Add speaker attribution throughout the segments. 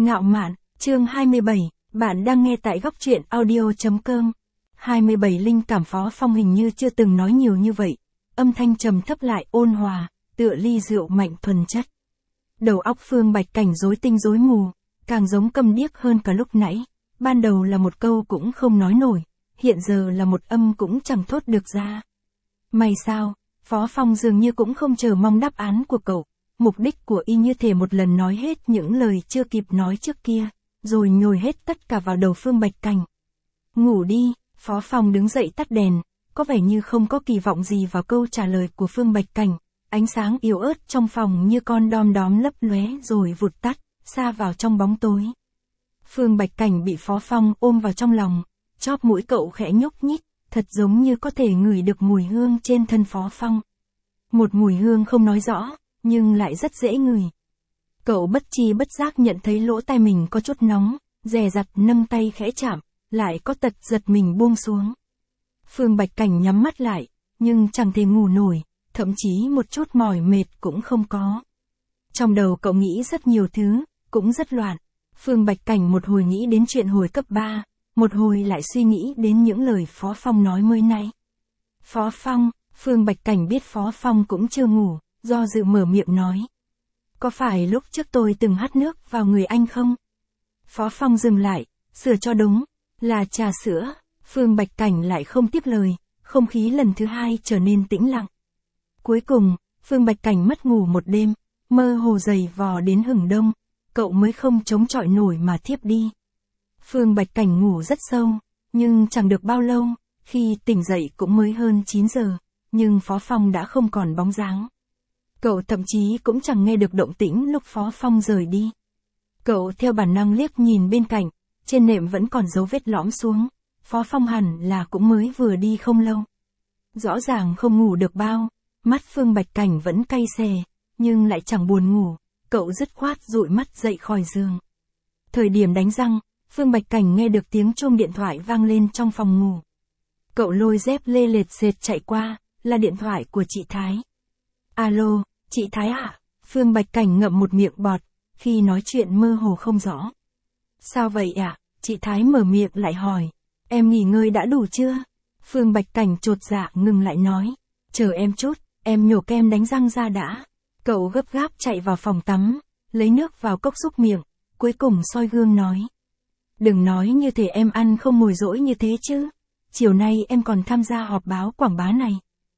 Speaker 1: Ngạo mạn, chương 27, bạn đang nghe tại góc truyện audio.com. 27 Linh cảm Phó Phong hình như chưa từng nói nhiều như vậy. Âm thanh trầm thấp lại ôn hòa, tựa ly rượu mạnh thuần chất. Đầu óc Phương Bạch Cảnh rối tinh rối mù, càng giống câm điếc hơn cả lúc nãy. Ban đầu là một câu cũng không nói nổi, hiện giờ là một âm cũng chẳng thốt được ra. May sao, Phó Phong dường như cũng không chờ mong đáp án của cậu. Mục đích của y như thể một lần nói hết những lời chưa kịp nói trước kia, rồi nhồi hết tất cả vào đầu Phương Bạch Cảnh. Ngủ đi, Phó Phong đứng dậy tắt đèn, có vẻ như không có kỳ vọng gì vào câu trả lời của Phương Bạch Cảnh. Ánh sáng yếu ớt trong phòng như con đom đóm lấp lóe rồi vụt tắt, xa vào trong bóng tối. Phương Bạch Cảnh bị Phó Phong ôm vào trong lòng, chóp mũi cậu khẽ nhúc nhích, thật giống như có thể ngửi được mùi hương trên thân Phó Phong. Một mùi hương không nói rõ, nhưng lại rất dễ ngửi. Cậu bất tri bất giác nhận thấy lỗ tai mình có chút nóng, dè dặt nâng tay khẽ chạm, lại có tật giật mình buông xuống. Phương Bạch Cảnh nhắm mắt lại, nhưng chẳng thể ngủ nổi, thậm chí một chút mỏi mệt cũng không có. Trong đầu cậu nghĩ rất nhiều thứ, cũng rất loạn. Phương Bạch Cảnh một hồi nghĩ đến chuyện hồi cấp 3, một hồi lại suy nghĩ đến những lời Phó Phong nói mới nãy. Phó Phong, Phương Bạch Cảnh biết Phó Phong cũng chưa ngủ, do dự mở miệng nói. Có phải lúc trước tôi từng hắt nước vào người anh không? Phó Phong dừng lại, sửa cho đúng, là trà sữa. Phương Bạch Cảnh lại không tiếp lời, không khí lần thứ hai trở nên tĩnh lặng. Cuối cùng, Phương Bạch Cảnh mất ngủ một đêm, mơ hồ dày vò đến hửng đông, cậu mới không chống chọi nổi mà thiếp đi. Phương Bạch Cảnh ngủ rất sâu, nhưng chẳng được bao lâu, khi tỉnh dậy cũng mới hơn 9 giờ, nhưng Phó Phong đã không còn bóng dáng. Cậu thậm chí cũng chẳng nghe được động tĩnh lúc Phó Phong rời đi. Cậu theo bản năng liếc nhìn bên cạnh, trên nệm vẫn còn dấu vết lõm xuống, Phó Phong hẳn là cũng mới vừa đi không lâu. Rõ ràng không ngủ được bao, mắt Phương Bạch Cảnh vẫn cay xè, nhưng lại chẳng buồn ngủ, cậu dứt khoát dụi mắt dậy khỏi giường. Thời điểm đánh răng, Phương Bạch Cảnh nghe được tiếng chuông điện thoại vang lên trong phòng ngủ. Cậu lôi dép lê lệt sệt chạy qua, là điện thoại của chị Thái. Alo, chị Thái ạ? Phương Bạch Cảnh ngậm một miệng bọt, khi nói chuyện mơ hồ không rõ. Sao vậy ạ? Chị Thái mở miệng lại hỏi. Em nghỉ ngơi đã đủ chưa? Phương Bạch Cảnh chột dạ ngừng lại nói. Chờ em chút, em nhổ kem đánh răng ra đã. Cậu gấp gáp chạy vào phòng tắm, lấy nước vào cốc súc miệng, cuối cùng soi gương nói. Đừng nói như thể em ăn không mồi dỗi như thế chứ. Chiều nay em còn tham gia họp báo quảng bá này.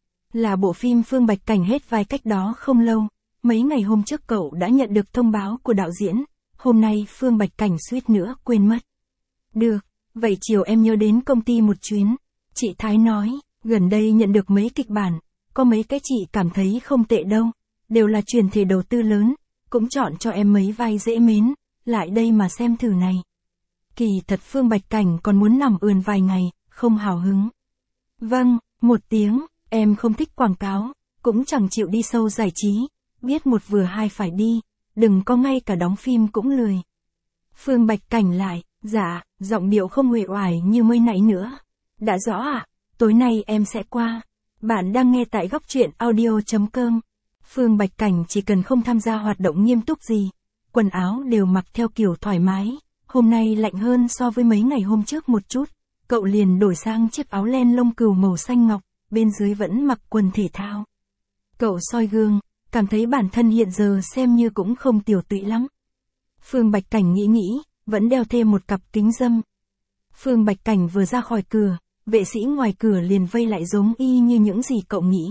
Speaker 1: Là bộ phim Phương Bạch Cảnh hết vai cách đó không lâu, mấy ngày hôm trước cậu đã nhận được thông báo của đạo diễn, hôm nay Phương Bạch Cảnh suýt nữa quên mất. Được, vậy chiều em nhớ đến công ty một chuyến. Chị Thái nói, gần đây nhận được mấy kịch bản, có mấy cái chị cảm thấy không tệ đâu, đều là truyền thể đầu tư lớn, cũng chọn cho em mấy vai dễ mến, lại đây mà xem thử này. Kỳ thật Phương Bạch Cảnh còn muốn nằm ườn vài ngày, không hào hứng. Vâng, một tiếng. Em không thích quảng cáo, cũng chẳng chịu đi sâu giải trí, biết một vừa hai phải đi, đừng có ngay cả đóng phim cũng lười. Phương Bạch Cảnh lại, dạ, giọng điệu không uể oải như mới nãy nữa. Đã rõ ạ, tối nay em sẽ qua. Bạn đang nghe tại góc truyện audio.com. Phương Bạch Cảnh chỉ cần không tham gia hoạt động nghiêm túc gì, quần áo đều mặc theo kiểu thoải mái, hôm nay lạnh hơn so với mấy ngày hôm trước một chút, cậu liền đổi sang chiếc áo len lông cừu màu xanh ngọc. Bên dưới vẫn mặc quần thể thao. Cậu soi gương, cảm thấy bản thân hiện giờ xem như cũng không tiểu tụy lắm. Phương Bạch Cảnh nghĩ, vẫn đeo thêm một cặp kính râm. Phương Bạch Cảnh vừa ra khỏi cửa, vệ sĩ ngoài cửa liền vây lại giống y như những gì cậu nghĩ.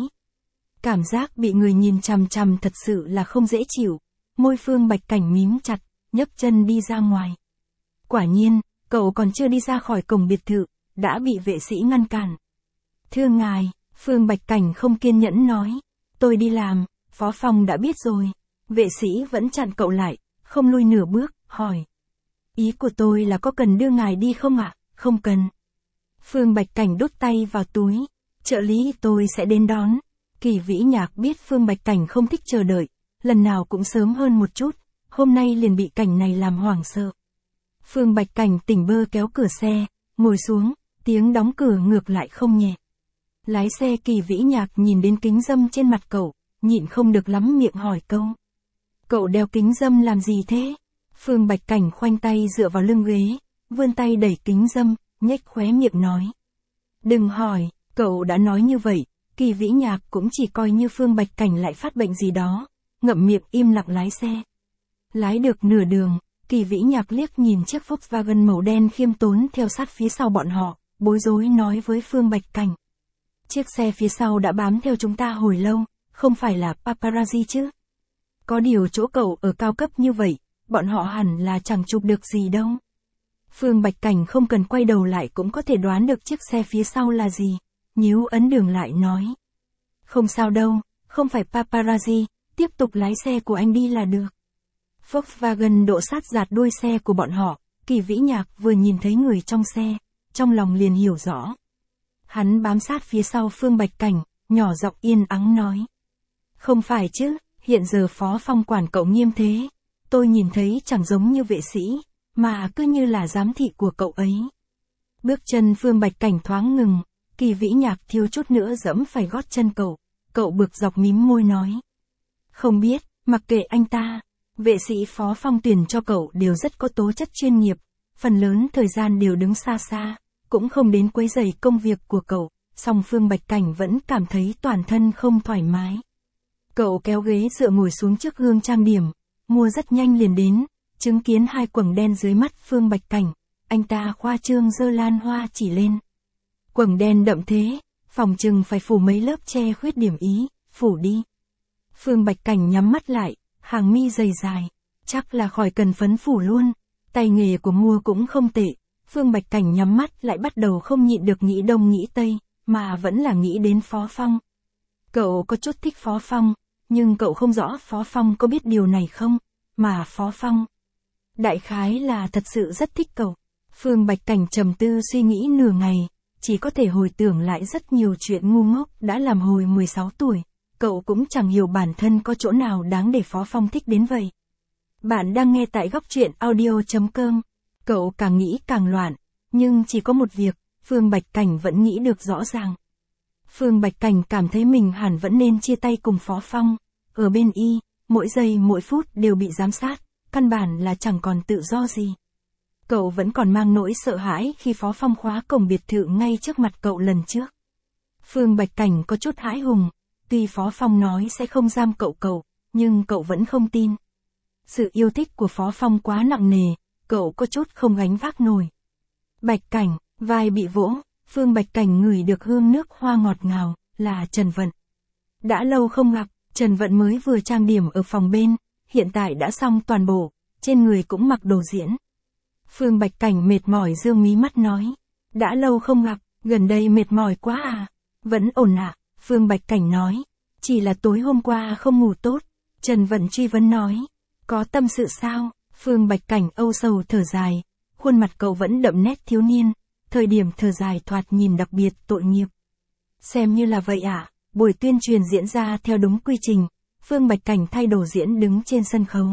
Speaker 1: Cảm giác bị người nhìn chằm chằm thật sự là không dễ chịu, môi Phương Bạch Cảnh mím chặt, nhấc chân đi ra ngoài. Quả nhiên, cậu còn chưa đi ra khỏi cổng biệt thự, đã bị vệ sĩ ngăn cản. Thưa ngài, Phương Bạch Cảnh không kiên nhẫn nói. Tôi đi làm, Phó Phong đã biết rồi. Vệ sĩ vẫn chặn cậu lại, không lui nửa bước, hỏi. Ý của tôi là có cần đưa ngài đi không ạ? Không cần. Phương Bạch Cảnh đút tay vào túi. Trợ lý tôi sẽ đến đón. Kỳ Vĩ Nhạc biết Phương Bạch Cảnh không thích chờ đợi, lần nào cũng sớm hơn một chút, hôm nay liền bị cảnh này làm hoảng sợ. Phương Bạch Cảnh tỉnh bơ kéo cửa xe, ngồi xuống, tiếng đóng cửa ngược lại không nhẹ. Lái xe Kỳ Vĩ Nhạc nhìn đến kính râm trên mặt cậu, nhịn không được lắm miệng hỏi câu. Cậu đeo kính râm làm gì thế? Phương Bạch Cảnh khoanh tay dựa vào lưng ghế, vươn tay đẩy kính dâm, nhếch khóe miệng nói. Đừng hỏi, cậu đã nói như vậy, Kỳ Vĩ Nhạc cũng chỉ coi như Phương Bạch Cảnh lại phát bệnh gì đó, ngậm miệng im lặng lái xe. Lái được nửa đường, Kỳ Vĩ Nhạc liếc nhìn chiếc Volkswagen màu đen khiêm tốn theo sát phía sau bọn họ, bối rối nói với Phương Bạch Cảnh. Chiếc xe phía sau đã bám theo chúng ta hồi lâu, không phải là paparazzi chứ? Có điều chỗ cậu ở cao cấp như vậy, bọn họ hẳn là chẳng chụp được gì đâu. Phương Bạch Cảnh không cần quay đầu lại cũng có thể đoán được chiếc xe phía sau là gì, nhíu ấn đường lại nói. Không sao đâu, không phải paparazzi, tiếp tục lái xe của anh đi là được. Volkswagen độ sát giạt đuôi xe của bọn họ, Kỳ Vĩ Nhạc vừa nhìn thấy người trong xe, trong lòng liền hiểu rõ. Hắn bám sát phía sau Phương Bạch Cảnh, nhỏ giọng yên ắng nói. Không phải chứ, hiện giờ Phó Phong quản cậu nghiêm thế, tôi nhìn thấy chẳng giống như vệ sĩ, mà cứ như là giám thị của cậu ấy. Bước chân Phương Bạch Cảnh thoáng ngừng, Kỳ Vĩ Nhạc thiếu chút nữa dẫm phải gót chân cậu bực dọc mím môi nói. Không biết, mặc kệ anh ta, vệ sĩ Phó Phong tuyển cho cậu đều rất có tố chất chuyên nghiệp, phần lớn thời gian đều đứng xa xa, cũng không đến quấy rầy công việc của cậu, song Phương Bạch Cảnh vẫn cảm thấy toàn thân không thoải mái. Cậu kéo ghế dựa ngồi xuống trước gương trang điểm, mua rất nhanh liền đến, chứng kiến hai quầng đen dưới mắt Phương Bạch Cảnh, anh ta khoa trương giơ lan hoa chỉ lên. Quầng đen đậm thế, phòng chừng phải phủ mấy lớp che khuyết điểm ý, phủ đi. Phương Bạch Cảnh nhắm mắt lại, hàng mi dày dài, chắc là khỏi cần phấn phủ luôn, tay nghề của mua cũng không tệ. Phương Bạch Cảnh nhắm mắt lại bắt đầu không nhịn được nghĩ đông nghĩ tây, mà vẫn là nghĩ đến Phó Phong. Cậu có chút thích Phó Phong, nhưng cậu không rõ Phó Phong có biết điều này không, mà Phó Phong đại khái là thật sự rất thích cậu. Phương Bạch Cảnh trầm tư suy nghĩ nửa ngày, chỉ có thể hồi tưởng lại rất nhiều chuyện ngu ngốc đã làm hồi 16 tuổi, cậu cũng chẳng hiểu bản thân có chỗ nào đáng để Phó Phong thích đến vậy. Bạn đang nghe tại góc truyện audio.com. Cậu càng nghĩ càng loạn, nhưng chỉ có một việc, Phương Bạch Cảnh vẫn nghĩ được rõ ràng. Phương Bạch Cảnh cảm thấy mình hẳn vẫn nên chia tay cùng Phó Phong, ở bên y, mỗi giây mỗi phút đều bị giám sát, căn bản là chẳng còn tự do gì. Cậu vẫn còn mang nỗi sợ hãi khi Phó Phong khóa cổng biệt thự ngay trước mặt cậu lần trước. Phương Bạch Cảnh có chút hãi hùng, tuy Phó Phong nói sẽ không giam cậu, nhưng cậu vẫn không tin. Sự yêu thích của Phó Phong quá nặng nề, cậu có chút không gánh vác nổi. Bạch Cảnh, vai bị vỗ, Phương Bạch Cảnh ngửi được hương nước hoa ngọt ngào, là Trần Vận. Đã lâu không gặp, Trần Vận mới vừa trang điểm ở phòng bên, hiện tại đã xong toàn bộ, trên người cũng mặc đồ diễn. Phương Bạch Cảnh mệt mỏi dương mí mắt nói. Đã lâu không gặp, gần đây mệt mỏi quá à? Vẫn ổn ạ, Phương Bạch Cảnh nói. Chỉ là tối hôm qua không ngủ tốt. Trần Vận truy vấn nói. Có tâm sự sao? Phương Bạch Cảnh âu sầu thở dài. Khuôn mặt cậu vẫn đậm nét thiếu niên. Thời điểm thở dài thoạt nhìn đặc biệt tội nghiệp. Xem như là vậy ạ. Buổi tuyên truyền diễn ra theo đúng quy trình. Phương Bạch Cảnh thay đồ diễn đứng trên sân khấu.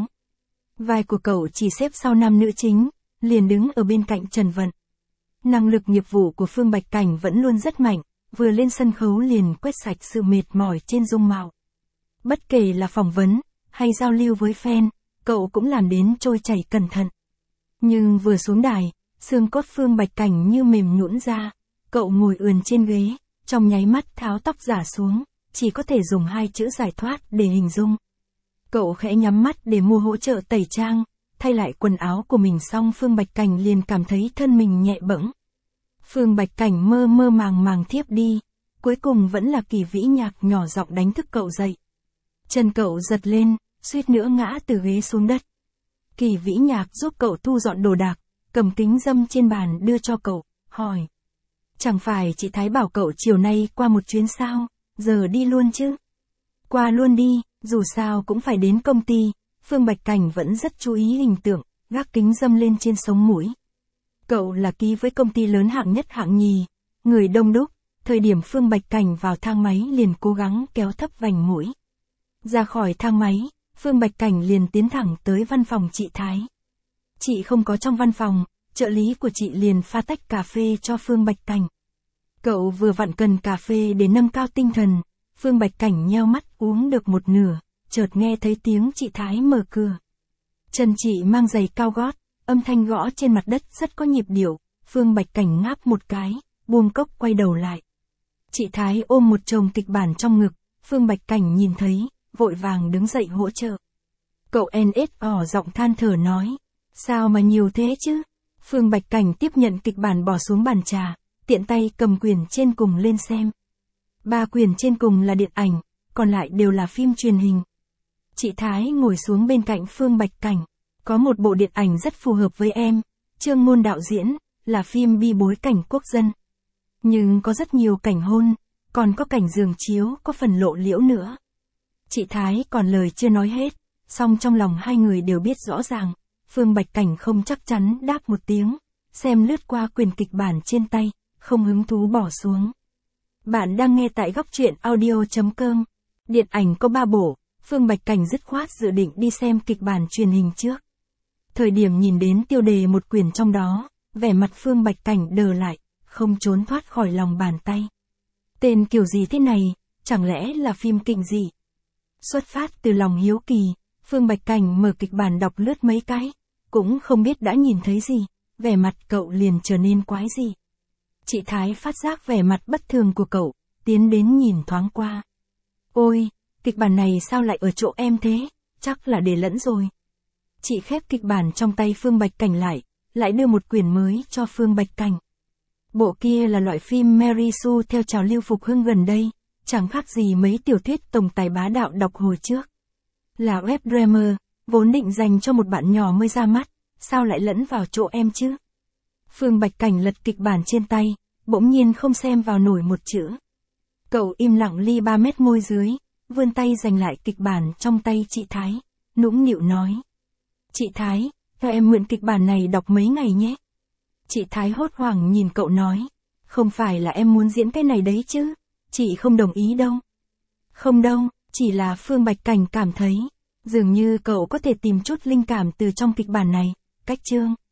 Speaker 1: Vai của cậu chỉ xếp sau nam nữ chính, liền đứng ở bên cạnh Trần Vận. Năng lực nghiệp vụ của Phương Bạch Cảnh vẫn luôn rất mạnh, vừa lên sân khấu liền quét sạch sự mệt mỏi trên dung mạo. Bất kể là phỏng vấn, hay giao lưu với fan, cậu cũng làm đến trôi chảy cẩn thận. Nhưng vừa xuống đài, xương cốt Phương Bạch Cảnh như mềm nhũn ra, cậu ngồi ườn trên ghế, trong nháy mắt tháo tóc giả xuống, chỉ có thể dùng hai chữ giải thoát để hình dung. Cậu khẽ nhắm mắt để mua hỗ trợ tẩy trang, thay lại quần áo của mình xong Phương Bạch Cảnh liền cảm thấy thân mình nhẹ bẫng. Phương Bạch Cảnh mơ mơ màng màng thiếp đi, cuối cùng vẫn là Kỳ Vĩ Nhạc nhỏ giọng đánh thức cậu dậy. Chân cậu giật lên, suýt nữa ngã từ ghế xuống đất. Kỳ Vĩ Nhạc giúp cậu thu dọn đồ đạc, cầm kính dâm trên bàn đưa cho cậu, hỏi. Chẳng phải chị Thái bảo cậu chiều nay qua một chuyến sao, giờ đi luôn chứ? Qua luôn đi, dù sao cũng phải đến công ty. Phương Bạch Cảnh vẫn rất chú ý hình tượng, gác kính dâm lên trên sống mũi. Cậu là ký với công ty lớn hạng nhất hạng nhì, người đông đúc, thời điểm Phương Bạch Cảnh vào thang máy liền cố gắng kéo thấp vành mũi. Ra khỏi thang máy, Phương Bạch Cảnh liền tiến thẳng tới văn phòng chị Thái. Chị không có trong văn phòng, trợ lý của chị liền pha tách cà phê cho Phương Bạch Cảnh. Cậu vừa vặn cần cà phê để nâng cao tinh thần, Phương Bạch Cảnh nheo mắt uống được một nửa, chợt nghe thấy tiếng chị Thái mở cửa. Chân chị mang giày cao gót, âm thanh gõ trên mặt đất rất có nhịp điệu, Phương Bạch Cảnh ngáp một cái, buông cốc quay đầu lại. Chị Thái ôm một chồng kịch bản trong ngực, Phương Bạch Cảnh nhìn thấy, vội vàng đứng dậy hỗ trợ. Cậu NSO giọng than thở nói, sao mà nhiều thế chứ? Phương Bạch Cảnh tiếp nhận kịch bản bỏ xuống bàn trà, tiện tay cầm quyển trên cùng lên xem. 3 quyển trên cùng là điện ảnh, còn lại đều là phim truyền hình. Chị Thái ngồi xuống bên cạnh Phương Bạch Cảnh, có một bộ điện ảnh rất phù hợp với em, Trương Ngôn đạo diễn, là phim bi bối cảnh quốc dân. Nhưng có rất nhiều cảnh hôn, còn có cảnh giường chiếu, có phần lộ liễu nữa. Chị Thái còn lời chưa nói hết, song trong lòng hai người đều biết rõ ràng. Phương Bạch Cảnh không chắc chắn đáp một tiếng, xem lướt qua quyển kịch bản trên tay, không hứng thú bỏ xuống. Bạn đang nghe tại góc truyện audio.com. Điện ảnh có 3 bộ, Phương Bạch Cảnh dứt khoát dự định đi xem kịch bản truyền hình trước. Thời điểm nhìn đến tiêu đề một quyển trong đó, vẻ mặt Phương Bạch Cảnh đờ lại, không trốn thoát khỏi lòng bàn tay. Tên kiểu gì thế này, chẳng lẽ là phim kinh dị? Xuất phát từ lòng hiếu kỳ, Phương Bạch Cảnh mở kịch bản đọc lướt mấy cái, cũng không biết đã nhìn thấy gì, vẻ mặt cậu liền trở nên quái dị. Chị Thái phát giác vẻ mặt bất thường của cậu, tiến đến nhìn thoáng qua. Ôi, kịch bản này sao lại ở chỗ em thế, chắc là để lẫn rồi. Chị khép kịch bản trong tay Phương Bạch Cảnh lại đưa một quyển mới cho Phương Bạch Cảnh. Bộ kia là loại phim Mary Sue theo trào lưu phục hưng gần đây, chẳng khác gì mấy tiểu thuyết tổng tài bá đạo đọc hồi trước. Là web drama, vốn định dành cho một bạn nhỏ mới ra mắt, sao lại lẫn vào chỗ em chứ? Phương Bạch Cảnh lật kịch bản trên tay, bỗng nhiên không xem vào nổi một chữ. Cậu im lặng ly 3 mét môi dưới, vươn tay giành lại kịch bản trong tay chị Thái, nũng nịu nói. Chị Thái, cho em mượn kịch bản này đọc mấy ngày nhé. Chị Thái hốt hoảng nhìn cậu nói, không phải là em muốn diễn cái này đấy chứ, chị không đồng ý đâu. Không đâu, chỉ là Phương Bạch Cảnh cảm thấy, dường như cậu có thể tìm chút linh cảm từ trong kịch bản này, cách chương.